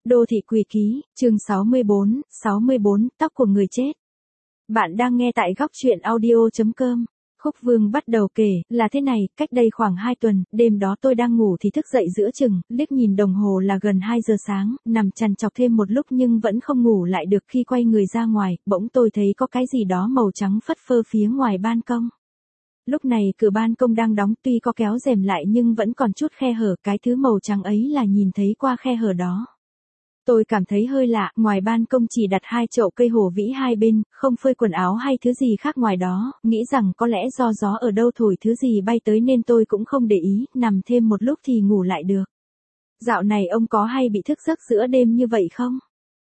Đô thị quỷ ký, chương 64, tóc của người chết. Bạn đang nghe tại góc truyện audio.com. Khúc Vương bắt đầu kể, là thế này, cách đây khoảng 2 tuần, đêm đó tôi đang ngủ thì thức dậy giữa chừng, liếc nhìn đồng hồ là gần 2 giờ sáng, nằm trằn trọc thêm một lúc nhưng vẫn không ngủ lại được. Khi quay người ra ngoài, bỗng tôi thấy có cái gì đó màu trắng phất phơ phía ngoài ban công. Lúc này cửa ban công đang đóng, tuy có kéo rèm lại nhưng vẫn còn chút khe hở, cái thứ màu trắng ấy là nhìn thấy qua khe hở đó. Tôi cảm thấy hơi lạ, ngoài ban công chỉ đặt 2 chậu cây hổ vĩ hai bên, không phơi quần áo hay thứ gì khác ngoài đó, nghĩ rằng có lẽ do gió ở đâu thổi thứ gì bay tới nên tôi cũng không để ý, nằm thêm một lúc thì ngủ lại được. Dạo này ông có hay bị thức giấc giữa đêm như vậy không?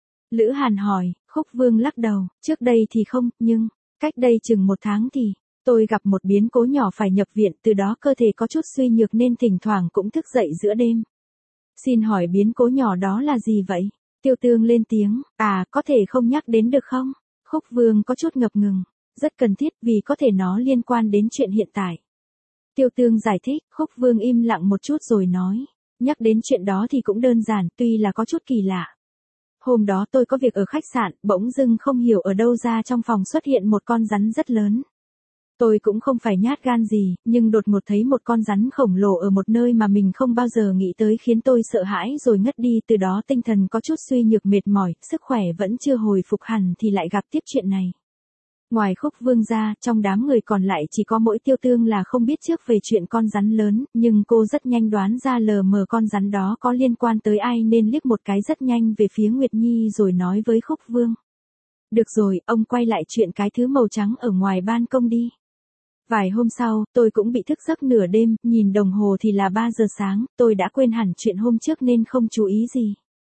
Lữ Hàn hỏi. Khúc Vương lắc đầu, trước đây thì không, nhưng, cách đây chừng 1 tháng thì, tôi gặp một biến cố nhỏ phải nhập viện, từ đó cơ thể có chút suy nhược nên thỉnh thoảng cũng thức dậy giữa đêm. Xin hỏi biến cố nhỏ đó là gì vậy? Tiêu Tương lên tiếng, có thể không nhắc đến được không? Khúc Vương có chút ngập ngừng, rất cần thiết vì có thể nó liên quan đến chuyện hiện tại. Tiêu Tương giải thích, Khúc Vương im lặng một chút rồi nói, nhắc đến chuyện đó thì cũng đơn giản, tuy là có chút kỳ lạ. Hôm đó tôi có việc ở khách sạn, bỗng dưng không hiểu ở đâu ra trong phòng xuất hiện một con rắn rất lớn. Tôi cũng không phải nhát gan gì, nhưng đột ngột thấy một con rắn khổng lồ ở một nơi mà mình không bao giờ nghĩ tới khiến tôi sợ hãi rồi ngất đi, từ đó tinh thần có chút suy nhược mệt mỏi, sức khỏe vẫn chưa hồi phục hẳn thì lại gặp tiếp chuyện này. Ngoài Khúc Vương ra, trong đám người còn lại chỉ có mỗi Tiêu Tương là không biết trước về chuyện con rắn lớn, nhưng cô rất nhanh đoán ra lờ mờ con rắn đó có liên quan tới ai nên liếc một cái rất nhanh về phía Nguyệt Nhi rồi nói với Khúc Vương. Được rồi, ông quay lại chuyện cái thứ màu trắng ở ngoài ban công đi. Vài hôm sau, tôi cũng bị thức giấc nửa đêm, nhìn đồng hồ thì là 3 giờ sáng, tôi đã quên hẳn chuyện hôm trước nên không chú ý gì.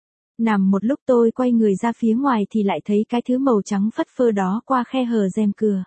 Nằm một lúc tôi quay người ra phía ngoài thì lại thấy cái thứ màu trắng phất phơ đó qua khe hở rèm cửa.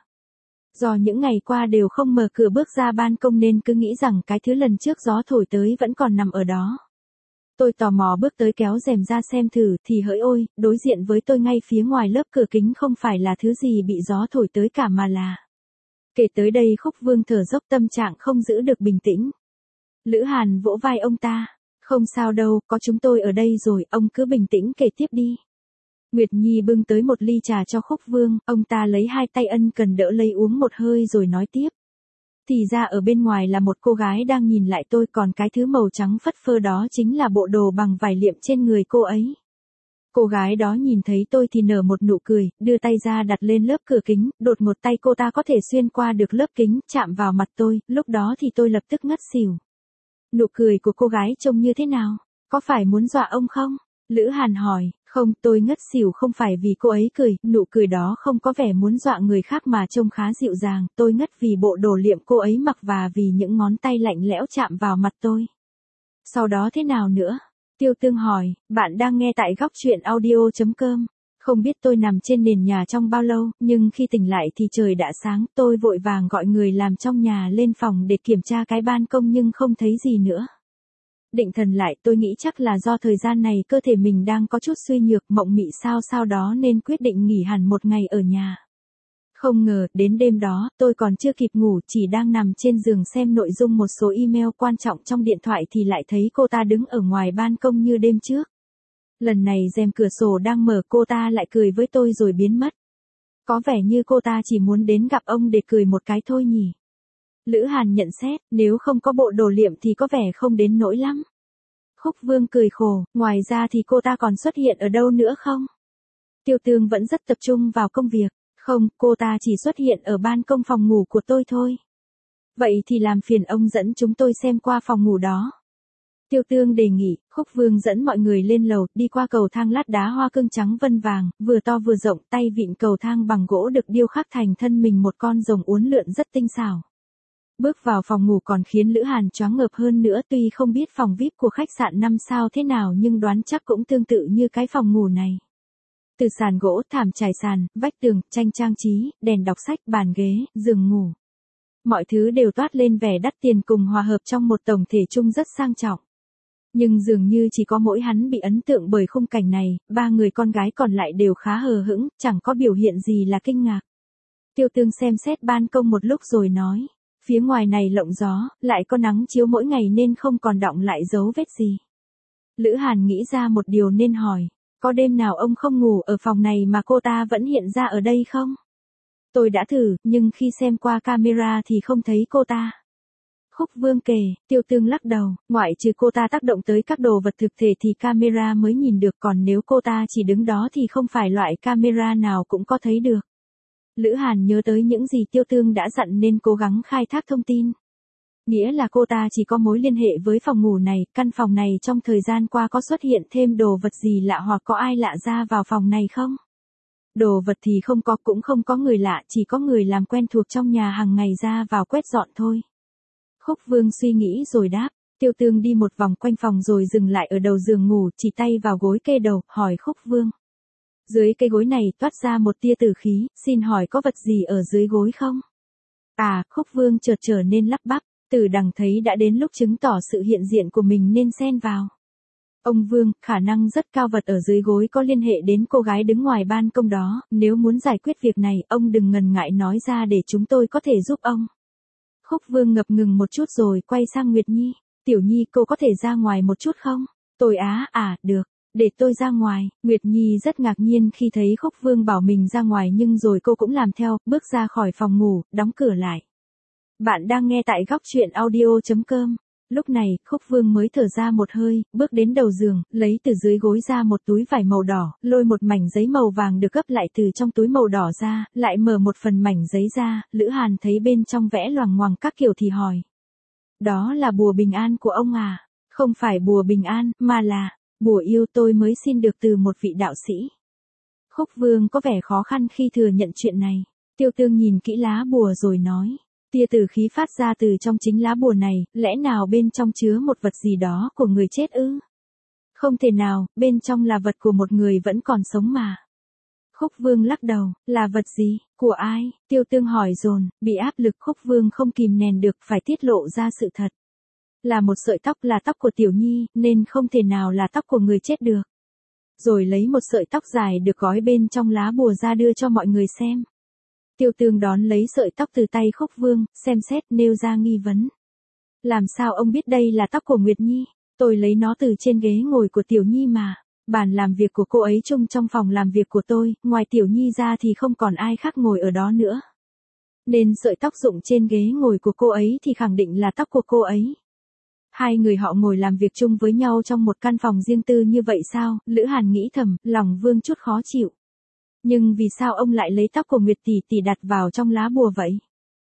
Do những ngày qua đều không mở cửa bước ra ban công nên cứ nghĩ rằng cái thứ lần trước gió thổi tới vẫn còn nằm ở đó. Tôi tò mò bước tới kéo rèm ra xem thử thì hỡi ôi, đối diện với tôi ngay phía ngoài lớp cửa kính không phải là thứ gì bị gió thổi tới cả mà là... Kể tới đây Khúc Vương thở dốc, tâm trạng không giữ được bình tĩnh. Lữ Hàn vỗ vai ông ta. Không sao đâu, có chúng tôi ở đây rồi, ông cứ bình tĩnh kể tiếp đi. Nguyệt Nhi bưng tới một ly trà cho Khúc Vương, ông ta lấy 2 tay ân cần đỡ lấy uống một hơi rồi nói tiếp. Thì ra ở bên ngoài là một cô gái đang nhìn lại tôi, còn cái thứ màu trắng phất phơ đó chính là bộ đồ bằng vải liệm trên người cô ấy. Cô gái đó nhìn thấy tôi thì nở một nụ cười, đưa tay ra đặt lên lớp cửa kính, đột ngột tay cô ta có thể xuyên qua được lớp kính, chạm vào mặt tôi, lúc đó thì tôi lập tức ngất xỉu. Nụ cười của cô gái trông như thế nào? Có phải muốn dọa ông không? Lữ Hàn hỏi. Không, tôi ngất xỉu không phải vì cô ấy cười, nụ cười đó không có vẻ muốn dọa người khác mà trông khá dịu dàng, tôi ngất vì bộ đồ liệm cô ấy mặc và vì những ngón tay lạnh lẽo chạm vào mặt tôi. Sau đó thế nào nữa? Tiêu Tương hỏi, bạn đang nghe tại góc truyện audio.com. Không biết tôi nằm trên nền nhà trong bao lâu, nhưng khi tỉnh lại thì trời đã sáng, tôi vội vàng gọi người làm trong nhà lên phòng để kiểm tra cái ban công nhưng không thấy gì nữa. Định thần lại, tôi nghĩ chắc là do thời gian này cơ thể mình đang có chút suy nhược, mộng mị sao đó nên quyết định nghỉ hẳn một ngày ở nhà. Không ngờ, đến đêm đó, tôi còn chưa kịp ngủ, chỉ đang nằm trên giường xem nội dung một số email quan trọng trong điện thoại thì lại thấy cô ta đứng ở ngoài ban công như đêm trước. Lần này rèm cửa sổ đang mở, cô ta lại cười với tôi rồi biến mất. Có vẻ như cô ta chỉ muốn đến gặp ông để cười một cái thôi nhỉ. Lữ Hàn nhận xét, nếu không có bộ đồ liệm thì có vẻ không đến nỗi lắm. Khúc Vương cười khổ, ngoài ra thì cô ta còn xuất hiện ở đâu nữa không? Tiêu Tương vẫn rất tập trung vào công việc. Không, cô ta chỉ xuất hiện ở ban công phòng ngủ của tôi thôi. Vậy thì làm phiền ông dẫn chúng tôi xem qua phòng ngủ đó. Tiêu Tương đề nghị. Khúc Vương dẫn mọi người lên lầu, đi qua cầu thang lát đá hoa cương trắng vân vàng, vừa to vừa rộng, tay vịn cầu thang bằng gỗ được điêu khắc thành thân mình một con rồng uốn lượn rất tinh xảo. Bước vào phòng ngủ còn khiến Lữ Hàn choáng ngợp hơn nữa, tuy không biết phòng VIP của khách sạn 5 sao thế nào nhưng đoán chắc cũng tương tự như cái phòng ngủ này. Từ sàn gỗ, thảm trải sàn, vách tường, tranh trang trí, đèn đọc sách, bàn ghế, giường ngủ. Mọi thứ đều toát lên vẻ đắt tiền cùng hòa hợp trong một tổng thể chung rất sang trọng. Nhưng dường như chỉ có mỗi hắn bị ấn tượng bởi khung cảnh này, 3 người con gái còn lại đều khá hờ hững, chẳng có biểu hiện gì là kinh ngạc. Tiêu Tương xem xét ban công một lúc rồi nói, phía ngoài này lộng gió, lại có nắng chiếu mỗi ngày nên không còn đọng lại dấu vết gì. Lữ Hàn nghĩ ra một điều nên hỏi. Có đêm nào ông không ngủ ở phòng này mà cô ta vẫn hiện ra ở đây không? Tôi đã thử, nhưng khi xem qua camera thì không thấy cô ta. Khúc Vương kể, Tiêu Tương lắc đầu, ngoại trừ cô ta tác động tới các đồ vật thực thể thì camera mới nhìn được, còn nếu cô ta chỉ đứng đó thì không phải loại camera nào cũng có thấy được. Lữ Hàn nhớ tới những gì Tiêu Tương đã dặn nên cố gắng khai thác thông tin. Nghĩa là cô ta chỉ có mối liên hệ với phòng ngủ này, căn phòng này trong thời gian qua có xuất hiện thêm đồ vật gì lạ hoặc có ai lạ ra vào phòng này không? Đồ vật thì không có, cũng không có người lạ, chỉ có người làm quen thuộc trong nhà hàng ngày ra vào quét dọn thôi. Khúc Vương suy nghĩ rồi đáp. Tiêu Tương đi một vòng quanh phòng rồi dừng lại ở đầu giường ngủ, chỉ tay vào gối kê đầu, hỏi Khúc Vương. Dưới cây gối này toát ra một tia tử khí, xin hỏi có vật gì ở dưới gối không? À, Khúc Vương chợt trở nên lắp bắp, Tử Đằng thấy đã đến lúc chứng tỏ sự hiện diện của mình nên xen vào. Ông Vương, khả năng rất cao vật ở dưới gối có liên hệ đến cô gái đứng ngoài ban công đó, nếu muốn giải quyết việc này, ông đừng ngần ngại nói ra để chúng tôi có thể giúp ông. Khúc Vương ngập ngừng một chút rồi quay sang Nguyệt Nhi. Tiểu Nhi, cô có thể ra ngoài một chút không? Tôi được, để tôi ra ngoài. Nguyệt Nhi rất ngạc nhiên khi thấy Khúc Vương bảo mình ra ngoài nhưng rồi cô cũng làm theo, bước ra khỏi phòng ngủ, đóng cửa lại. Bạn đang nghe tại góc truyện audio.com. Lúc này, Khúc Vương mới thở ra một hơi, bước đến đầu giường, lấy từ dưới gối ra một túi vải màu đỏ, lôi một mảnh giấy màu vàng được gấp lại từ trong túi màu đỏ ra, lại mở một phần mảnh giấy ra, Lữ Hàn thấy bên trong vẽ loằng ngoằng các kiểu thì hỏi. Đó là bùa bình an của ông à? Không phải bùa bình an, mà là bùa yêu tôi mới xin được từ một vị đạo sĩ. Khúc Vương có vẻ khó khăn khi thừa nhận chuyện này. Tiêu Tương nhìn kỹ lá bùa rồi nói. Tia tử khí phát ra từ trong chính lá bùa này, lẽ nào bên trong chứa một vật gì đó của người chết ư? Không thể nào, bên trong là vật của một người vẫn còn sống mà. Khúc Vương lắc đầu, là vật gì, của ai? Tiêu Tương hỏi dồn, bị áp lực Khúc Vương không kìm nén được phải tiết lộ ra sự thật. Là một sợi tóc, là tóc của Tiểu Nhi, nên không thể nào là tóc của người chết được. Rồi lấy một sợi tóc dài được gói bên trong lá bùa ra đưa cho mọi người xem. Tiêu Tương đón lấy sợi tóc từ tay Khúc Vương, xem xét nêu ra nghi vấn. Làm sao ông biết đây là tóc của Nguyệt Nhi? Tôi lấy nó từ trên ghế ngồi của Tiểu Nhi mà. Bàn làm việc của cô ấy chung trong phòng làm việc của tôi, ngoài Tiểu Nhi ra thì không còn ai khác ngồi ở đó nữa. Nên sợi tóc dụng trên ghế ngồi của cô ấy thì khẳng định là tóc của cô ấy. Hai người họ ngồi làm việc chung với nhau trong một căn phòng riêng tư như vậy sao? Lữ Hàn nghĩ thầm, lòng Vương chút khó chịu. Nhưng vì sao ông lại lấy tóc của Nguyệt tỷ tỷ đặt vào trong lá bùa vậy?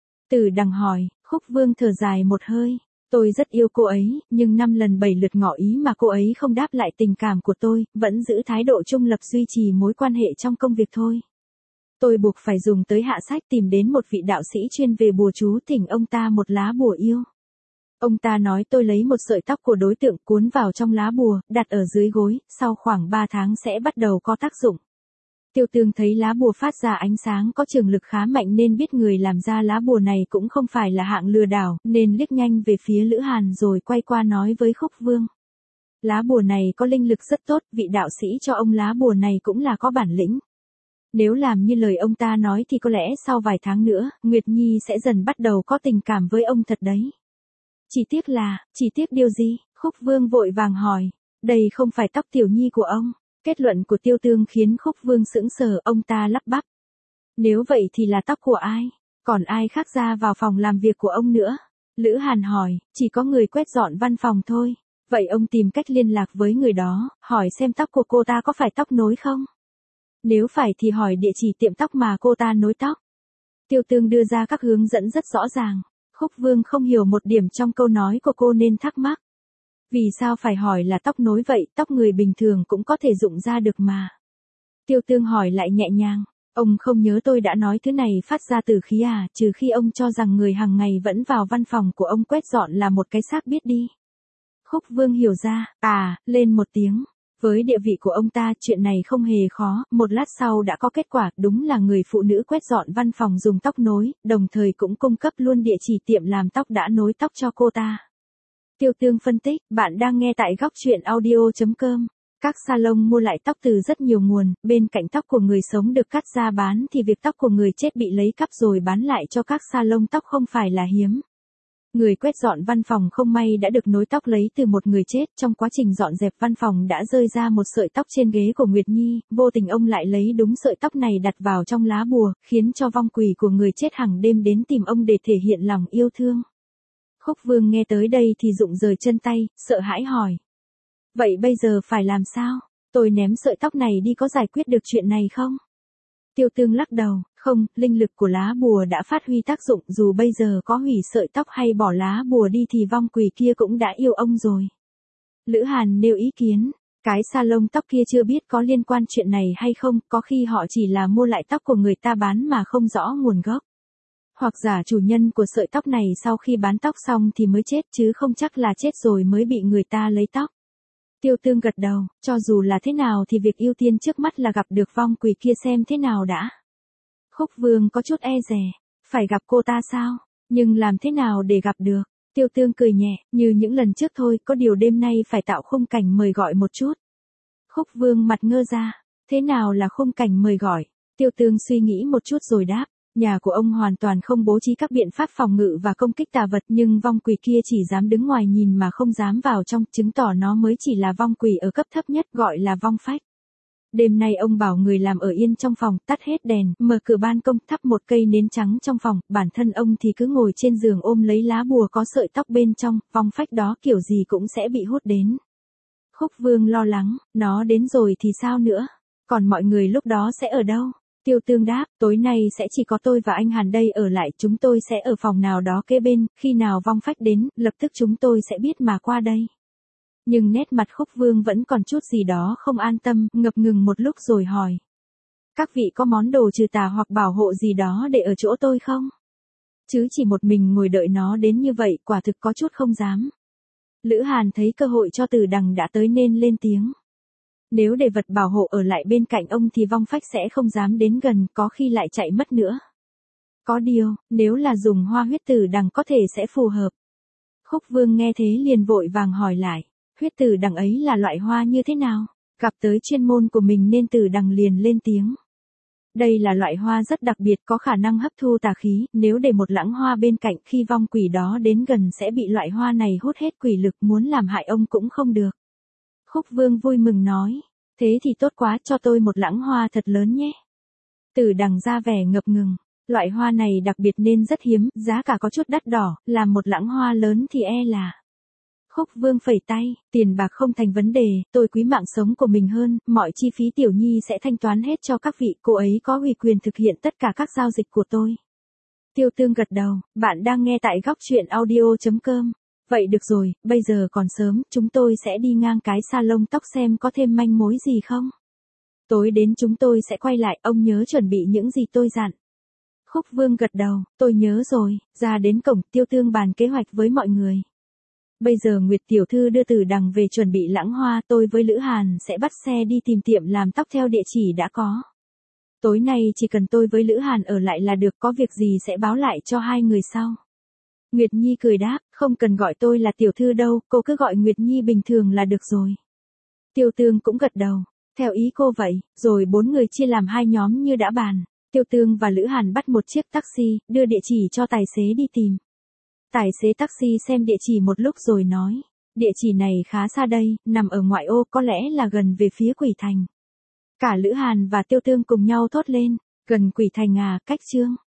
Tử Đằng hỏi. Khúc Vương thở dài một hơi. Tôi rất yêu cô ấy, nhưng 5 lần 7 lượt ngỏ ý mà cô ấy không đáp lại tình cảm của tôi, vẫn giữ thái độ trung lập duy trì mối quan hệ trong công việc thôi. Tôi buộc phải dùng tới hạ sách tìm đến một vị đạo sĩ chuyên về bùa chú thỉnh ông ta một lá bùa yêu. Ông ta nói tôi lấy một sợi tóc của đối tượng cuốn vào trong lá bùa, đặt ở dưới gối, sau khoảng 3 tháng sẽ bắt đầu có tác dụng. Tiêu Tương thấy lá bùa phát ra ánh sáng có trường lực khá mạnh nên biết người làm ra lá bùa này cũng không phải là hạng lừa đảo, nên liếc nhanh về phía Lữ Hàn rồi quay qua nói với Khúc Vương. Lá bùa này có linh lực rất tốt, vị đạo sĩ cho ông lá bùa này cũng là có bản lĩnh. Nếu làm như lời ông ta nói thì có lẽ sau vài tháng nữa, Nguyệt Nhi sẽ dần bắt đầu có tình cảm với ông thật đấy. Chỉ tiếc điều gì? Khúc Vương vội vàng hỏi. Đây không phải tóc Tiểu Nhi của ông. Kết luận của Tiêu Tương khiến Khúc Vương sững sờ, ông ta lắp bắp. Nếu vậy thì là tóc của ai? Còn ai khác ra vào phòng làm việc của ông nữa? Lữ Hàn hỏi, chỉ có người quét dọn văn phòng thôi. Vậy ông tìm cách liên lạc với người đó, hỏi xem tóc của cô ta có phải tóc nối không? Nếu phải thì hỏi địa chỉ tiệm tóc mà cô ta nối tóc. Tiêu Tương đưa ra các hướng dẫn rất rõ ràng. Khúc Vương không hiểu một điểm trong câu nói của cô nên thắc mắc. Vì sao phải hỏi là tóc nối vậy, tóc người bình thường cũng có thể dụng ra được mà. Tiêu Tương hỏi lại nhẹ nhàng, ông không nhớ tôi đã nói thứ này phát ra từ khí à, trừ khi ông cho rằng người hàng ngày vẫn vào văn phòng của ông quét dọn là một cái xác biết đi. Khúc Vương hiểu ra, lên một tiếng. Với địa vị của ông ta, chuyện này không hề khó, một lát sau đã có kết quả, đúng là người phụ nữ quét dọn văn phòng dùng tóc nối, đồng thời cũng cung cấp luôn địa chỉ tiệm làm tóc đã nối tóc cho cô ta. Tiêu Tương phân tích, bạn đang nghe tại góc truyện audio.com. Các salon mua lại tóc từ rất nhiều nguồn, bên cạnh tóc của người sống được cắt ra bán thì việc tóc của người chết bị lấy cắp rồi bán lại cho các salon tóc không phải là hiếm. Người quét dọn văn phòng không may đã được nối tóc lấy từ một người chết, trong quá trình dọn dẹp văn phòng đã rơi ra một sợi tóc trên ghế của Nguyệt Nhi, vô tình ông lại lấy đúng sợi tóc này đặt vào trong lá bùa, khiến cho vong quỷ của người chết hàng đêm đến tìm ông để thể hiện lòng yêu thương. Khúc Vương nghe tới đây thì rụng rời chân tay, sợ hãi hỏi. Vậy bây giờ phải làm sao? Tôi ném sợi tóc này đi có giải quyết được chuyện này không? Tiêu Tương lắc đầu, không, linh lực của lá bùa đã phát huy tác dụng, dù bây giờ có hủy sợi tóc hay bỏ lá bùa đi thì vong quỷ kia cũng đã yêu ông rồi. Lữ Hàn nêu ý kiến, cái salon tóc kia chưa biết có liên quan chuyện này hay không, có khi họ chỉ là mua lại tóc của người ta bán mà không rõ nguồn gốc. Hoặc giả chủ nhân của sợi tóc này sau khi bán tóc xong thì mới chết chứ không chắc là chết rồi mới bị người ta lấy tóc. Tiêu Tương gật đầu, cho dù là thế nào thì việc ưu tiên trước mắt là gặp được vong quỷ kia xem thế nào đã. Khúc Vương có chút e dè, phải gặp cô ta sao? Nhưng làm thế nào để gặp được? Tiêu Tương cười nhẹ, như những lần trước thôi, có điều đêm nay phải tạo khung cảnh mời gọi một chút. Khúc Vương mặt ngơ ra, thế nào là khung cảnh mời gọi? Tiêu Tương suy nghĩ một chút rồi đáp. Nhà của ông hoàn toàn không bố trí các biện pháp phòng ngự và công kích tà vật, nhưng vong quỷ kia chỉ dám đứng ngoài nhìn mà không dám vào trong, chứng tỏ nó mới chỉ là vong quỷ ở cấp thấp nhất, gọi là vong phách. Đêm nay ông bảo người làm ở yên trong phòng, tắt hết đèn, mở cửa ban công, thắp một cây nến trắng trong phòng, bản thân ông thì cứ ngồi trên giường ôm lấy lá bùa có sợi tóc bên trong, vong phách đó kiểu gì cũng sẽ bị hút đến. Khúc Vương lo lắng, nó đến rồi thì sao nữa? Còn mọi người lúc đó sẽ ở đâu? Tiêu Tương đáp, tối nay sẽ chỉ có tôi và anh Hàn đây ở lại, chúng tôi sẽ ở phòng nào đó kế bên, khi nào vong phách đến, lập tức chúng tôi sẽ biết mà qua đây. Nhưng nét mặt Khúc Vương vẫn còn chút gì đó không an tâm, ngập ngừng một lúc rồi hỏi. Các vị có món đồ trừ tà hoặc bảo hộ gì đó để ở chỗ tôi không? Chứ chỉ một mình ngồi đợi nó đến như vậy, quả thực có chút không dám. Lữ Hàn thấy cơ hội cho Từ Đằng đã tới nên lên tiếng. Nếu để vật bảo hộ ở lại bên cạnh ông thì vong phách sẽ không dám đến gần, có khi lại chạy mất nữa. Có điều, nếu là dùng hoa huyết tử đằng có thể sẽ phù hợp. Khúc Vương nghe thế liền vội vàng hỏi lại, huyết tử đằng ấy là loại hoa như thế nào? Gặp tới chuyên môn của mình nên Tử Đằng liền lên tiếng. Đây là loại hoa rất đặc biệt, có khả năng hấp thu tà khí, nếu để một lẵng hoa bên cạnh khi vong quỷ đó đến gần sẽ bị loại hoa này hút hết quỷ lực, muốn làm hại ông cũng không được. Khúc Vương vui mừng nói, thế thì tốt quá, cho tôi một lẵng hoa thật lớn nhé. Tử Đằng ra vẻ ngập ngừng, loại hoa này đặc biệt nên rất hiếm, giá cả có chút đắt đỏ, làm một lẵng hoa lớn thì e là. Khúc Vương phẩy tay, tiền bạc không thành vấn đề, tôi quý mạng sống của mình hơn, mọi chi phí Tiểu Nhi sẽ thanh toán hết cho các vị, cô ấy có ủy quyền thực hiện tất cả các giao dịch của tôi. Tiêu Tương gật đầu, bạn đang nghe tại góc truyện audio.com. Vậy được rồi, bây giờ còn sớm, chúng tôi sẽ đi ngang cái salon tóc xem có thêm manh mối gì không. Tối đến chúng tôi sẽ quay lại, ông nhớ chuẩn bị những gì tôi dặn. Khúc Vương gật đầu, tôi nhớ rồi, ra đến cổng, Tiêu Tương bàn kế hoạch với mọi người. Bây giờ Nguyệt tiểu thư đưa Tử Đằng về chuẩn bị lẵng hoa, tôi với Lữ Hàn sẽ bắt xe đi tìm tiệm làm tóc theo địa chỉ đã có. Tối nay chỉ cần tôi với Lữ Hàn ở lại là được, có việc gì sẽ báo lại cho hai người sau. Nguyệt Nhi cười đáp, không cần gọi tôi là tiểu thư đâu, cô cứ gọi Nguyệt Nhi bình thường là được rồi. Tiêu Tương cũng gật đầu, theo ý cô vậy, rồi bốn người chia làm hai nhóm như đã bàn. Tiêu Tương và Lữ Hàn bắt một chiếc taxi, đưa địa chỉ cho tài xế đi tìm. Tài xế taxi xem địa chỉ một lúc rồi nói, địa chỉ này khá xa đây, nằm ở ngoại ô, có lẽ là gần về phía Quỷ Thành. Cả Lữ Hàn và Tiêu Tương cùng nhau thốt lên, gần Quỷ Thành à, cách Chương.